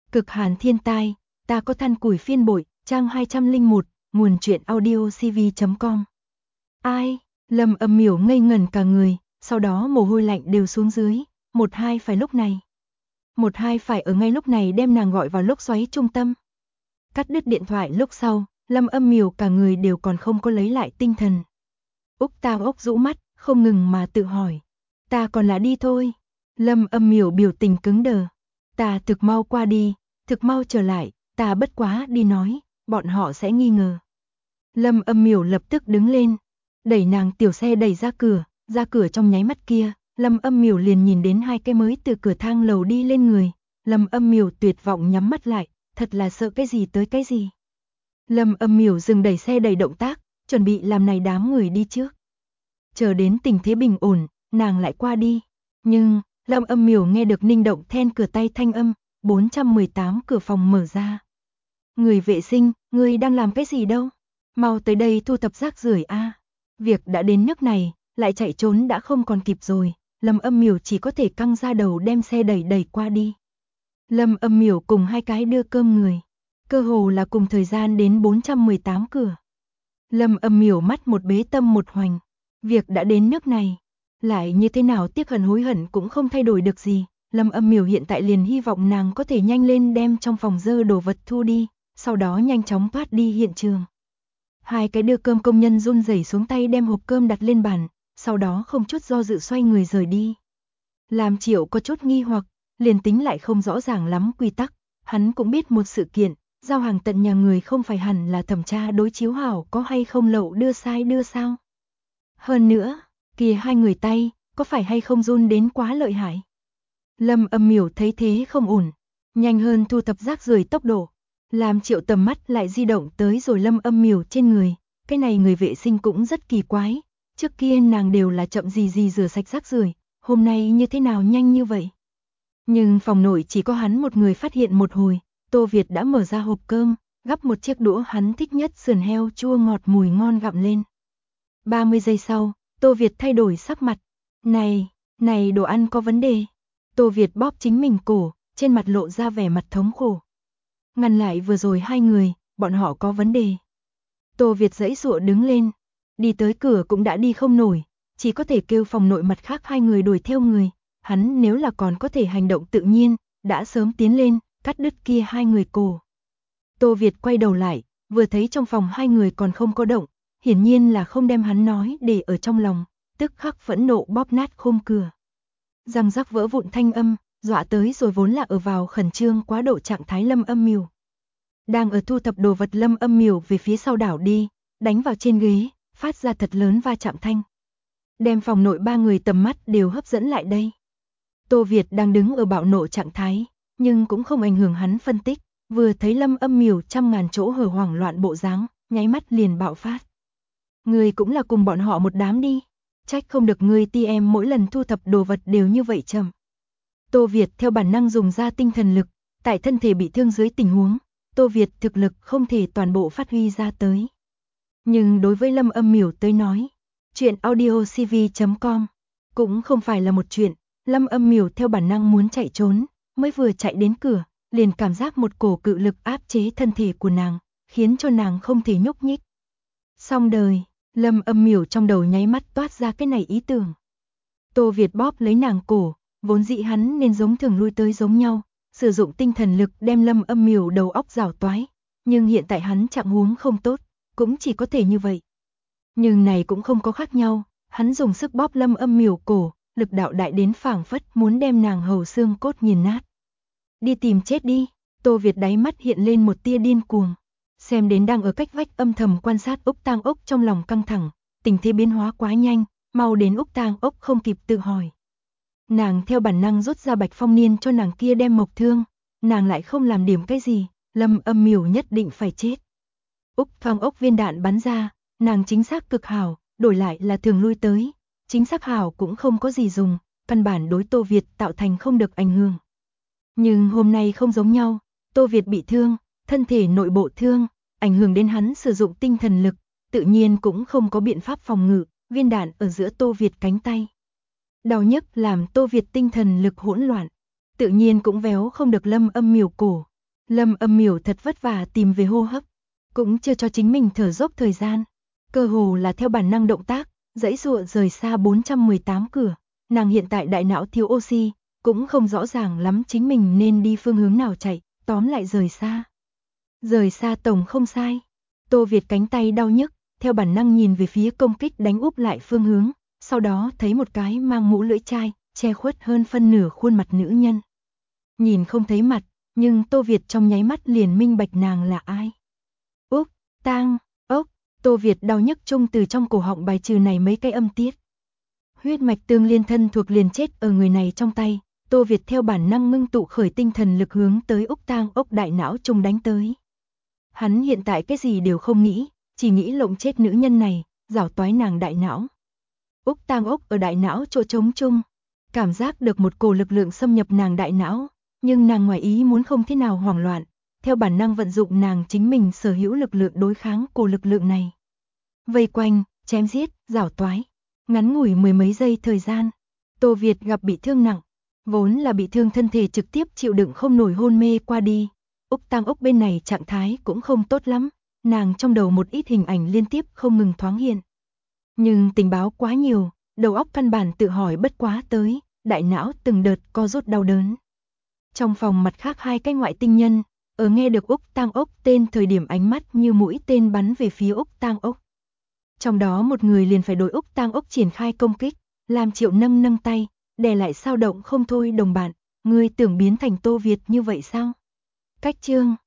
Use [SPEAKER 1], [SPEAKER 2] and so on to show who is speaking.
[SPEAKER 1] Cực hàn thiên tai, ta có than củi phiên bội, trang 201, nguồn truyện audio cv.com. Ai? Lâm Âm Miểu ngây ngẩn cả người, sau đó mồ hôi lạnh đều xuống dưới, một hai phải lúc này. Một hai phải ở ngay lúc này đem nàng gọi vào lốc xoáy trung tâm. Cắt đứt điện thoại lúc sau, Lâm Âm Miểu cả người đều còn không có lấy lại tinh thần. Úc Tang Ốc rũ mắt, không ngừng mà tự hỏi. Ta còn là đi thôi. Lâm Âm Miểu biểu tình cứng đờ. Ta thực mau qua đi, thực mau trở lại, ta bất quá đi nói, bọn họ sẽ nghi ngờ. Lâm Âm Miểu lập tức đứng lên, đẩy nàng tiểu xe đẩy ra cửa trong nháy mắt kia, Lâm Âm Miểu liền nhìn đến hai cái mới từ cửa thang lầu đi lên người. Lâm Âm Miểu tuyệt vọng nhắm mắt lại, thật là sợ cái gì tới cái gì. Lâm Âm Miểu dừng đẩy xe đẩy động tác, chuẩn bị làm này đám người đi trước. Chờ đến tình thế bình ổn, nàng lại qua đi. Nhưng, Lâm Âm Miểu nghe được Ninh Động then cửa tay thanh âm, 418 cửa phòng mở ra. Người vệ sinh, người đang làm cái gì đâu? Mau tới đây thu thập rác rưởi a. Việc đã đến nước này, lại chạy trốn đã không còn kịp rồi. Lâm Âm Miểu chỉ có thể căng ra đầu đem xe đẩy qua đi. Lâm Âm Miểu cùng hai cái đưa cơm người, cơ hồ là cùng thời gian đến 418 cửa. Lâm Âm Miểu mắt một bế tâm một hoành. Việc đã đến nước này, lại như thế nào tiếc hận hối hận cũng không thay đổi được gì. Lâm Âm Miểu hiện tại liền hy vọng nàng có thể nhanh lên đem trong phòng dơ đồ vật thu đi, sau đó nhanh chóng thoát đi hiện trường. Hai cái đưa cơm công nhân run rẩy xuống tay đem hộp cơm đặt lên bàn, sau đó không chút do dự xoay người rời đi. Làm Triệu có chút nghi hoặc, liền tính lại không rõ ràng lắm quy tắc, hắn cũng biết một sự kiện, giao hàng tận nhà người không phải hẳn là thẩm tra đối chiếu hảo có hay không lậu đưa sai đưa sao. Hơn nữa, kìa hai người tay, có phải hay không run đến quá lợi hại. Lâm Âm Miểu thấy thế không ổn, nhanh hơn thu thập rác rưởi tốc độ, làm Triệu tầm mắt lại di động tới rồi Lâm Âm Miểu trên người. Cái này người vệ sinh cũng rất kỳ quái, trước kia nàng đều là chậm gì rửa sạch rác rưởi, hôm nay như thế nào nhanh như vậy. Nhưng phòng nội chỉ có hắn một người phát hiện một hồi, Tô Việt đã mở ra hộp cơm, gắp một chiếc đũa hắn thích nhất sườn heo chua ngọt mùi ngon gặm lên. 30 giây sau, Tô Việt thay đổi sắc mặt. Này đồ ăn có vấn đề. Tô Việt bóp chính mình cổ, trên mặt lộ ra vẻ mặt thống khổ. Ngăn lại vừa rồi hai người, bọn họ có vấn đề. Tô Việt giãy giụa đứng lên, đi tới cửa cũng đã đi không nổi, chỉ có thể kêu phòng nội mặt khác hai người đuổi theo người. Hắn nếu là còn có thể hành động tự nhiên, đã sớm tiến lên, cắt đứt kia hai người cổ. Tô Việt quay đầu lại, vừa thấy trong phòng hai người còn không có động, hiển nhiên là không đem hắn nói để ở trong lòng, tức khắc phẫn nộ bóp nát khung cửa. Răng rắc vỡ vụn thanh âm, dọa tới rồi vốn là ở vào khẩn trương quá độ trạng thái Lâm Âm Miểu. Đang ở thu thập đồ vật Lâm Âm Miểu về phía sau đảo đi, đánh vào trên ghế, phát ra thật lớn va chạm thanh. Đem phòng nội ba người tầm mắt đều hấp dẫn lại đây. Tô Việt đang đứng ở bạo nộ trạng thái, nhưng cũng không ảnh hưởng hắn phân tích, vừa thấy Lâm Âm Miểu trăm ngàn chỗ hở hoảng loạn bộ dáng, nháy mắt liền bạo phát. Ngươi cũng là cùng bọn họ một đám đi, trách không được ngươi TM mỗi lần thu thập đồ vật đều như vậy chậm. Tô Việt theo bản năng dùng ra tinh thần lực, tại thân thể bị thương dưới tình huống, Tô Việt thực lực không thể toàn bộ phát huy ra tới. Nhưng đối với Lâm Âm Miểu tới nói, chuyện audio cv.com cũng không phải là một chuyện. Lâm Âm Miểu theo bản năng muốn chạy trốn, mới vừa chạy đến cửa, liền cảm giác một cổ cự lực áp chế thân thể của nàng, khiến cho nàng không thể nhúc nhích. Xong đời, Lâm Âm Miểu trong đầu nháy mắt toát ra cái này ý tưởng. Tô Việt bóp lấy nàng cổ, vốn dĩ hắn nên giống thường lui tới giống nhau, sử dụng tinh thần lực đem Lâm Âm Miểu đầu óc rảo toái, nhưng hiện tại hắn trạng huống không tốt, cũng chỉ có thể như vậy. Nhưng này cũng không có khác nhau, hắn dùng sức bóp Lâm Âm Miểu cổ, lực đạo đại đến phảng phất muốn đem nàng hầu xương cốt nghiền nát. Đi tìm chết đi, Tô Việt đáy mắt hiện lên một tia điên cuồng. Xem đến đang ở cách vách âm thầm quan sát Úc Tang Ốc trong lòng căng thẳng, tình thế biến hóa quá nhanh, mau đến Úc Tang Ốc không kịp tự hỏi. Nàng theo bản năng rút ra Bạch Phong Niên cho nàng kia đem mộc thương, nàng lại không làm điểm cái gì, Lâm Âm Miểu nhất định phải chết. Úc Tang Ốc viên đạn bắn ra, nàng chính xác cực hảo, đổi lại là thường lui tới, chính xác hảo cũng không có gì dùng, căn bản đối Tô Việt tạo thành không được ảnh hưởng. Nhưng hôm nay không giống nhau, Tô Việt bị thương, thân thể nội bộ thương, ảnh hưởng đến hắn sử dụng tinh thần lực, tự nhiên cũng không có biện pháp phòng ngự, viên đạn ở giữa Tô Việt cánh tay. Đau nhức làm Tô Việt tinh thần lực hỗn loạn, tự nhiên cũng véo không được Lâm Âm Miểu cổ, Lâm Âm Miểu thật vất vả tìm về hô hấp, cũng chưa cho chính mình thở dốc thời gian. Cơ hồ là theo bản năng động tác, giãy giụa rời xa 418 cửa. Nàng hiện tại đại não thiếu oxy, cũng không rõ ràng lắm chính mình nên đi phương hướng nào chạy, tóm lại rời xa. Rời xa tổng không sai. Tô Việt cánh tay đau nhức, theo bản năng nhìn về phía công kích đánh úp lại phương hướng, sau đó thấy một cái mang mũ lưỡi chai, che khuất hơn phân nửa khuôn mặt nữ nhân. Nhìn không thấy mặt, nhưng Tô Việt trong nháy mắt liền minh bạch nàng là ai. Úc, tang, ốc, Tô Việt đau nhức chung từ trong cổ họng bài trừ này mấy cái âm tiết. Huyết mạch tương liên thân thuộc liền chết ở người này trong tay, Tô Việt theo bản năng ngưng tụ khởi tinh thần lực hướng tới Úc tang ốc đại não chung đánh tới. Hắn hiện tại cái gì đều không nghĩ, chỉ nghĩ lộng chết nữ nhân này, giảo toái nàng đại não. Úc tang ốc ở đại não chỗ trống chung, cảm giác được một cổ lực lượng xâm nhập nàng đại não, nhưng nàng ngoài ý muốn không thế nào hoảng loạn, theo bản năng vận dụng nàng chính mình sở hữu lực lượng đối kháng cổ lực lượng này. Vây quanh, chém giết, giảo toái, ngắn ngủi mười mấy giây thời gian, Tô Việt gặp bị thương nặng, vốn là bị thương thân thể trực tiếp chịu đựng không nổi hôn mê qua đi. Úc tang ốc bên này trạng thái cũng không tốt lắm, nàng trong đầu một ít hình ảnh liên tiếp không ngừng thoáng hiện. Nhưng tình báo quá nhiều, đầu óc căn bản tự hỏi bất quá tới, đại não từng đợt co rút đau đớn. Trong phòng mặt khác hai cái ngoại tinh nhân, ở nghe được Úc tang ốc tên thời điểm ánh mắt như mũi tên bắn về phía Úc tang ốc. Trong đó một người liền phải đối Úc tang ốc triển khai công kích, làm Triệu nâng nâng tay, đè lại sao động không thôi đồng bạn, ngươi tưởng biến thành Tô Việt như vậy sao? Cách chương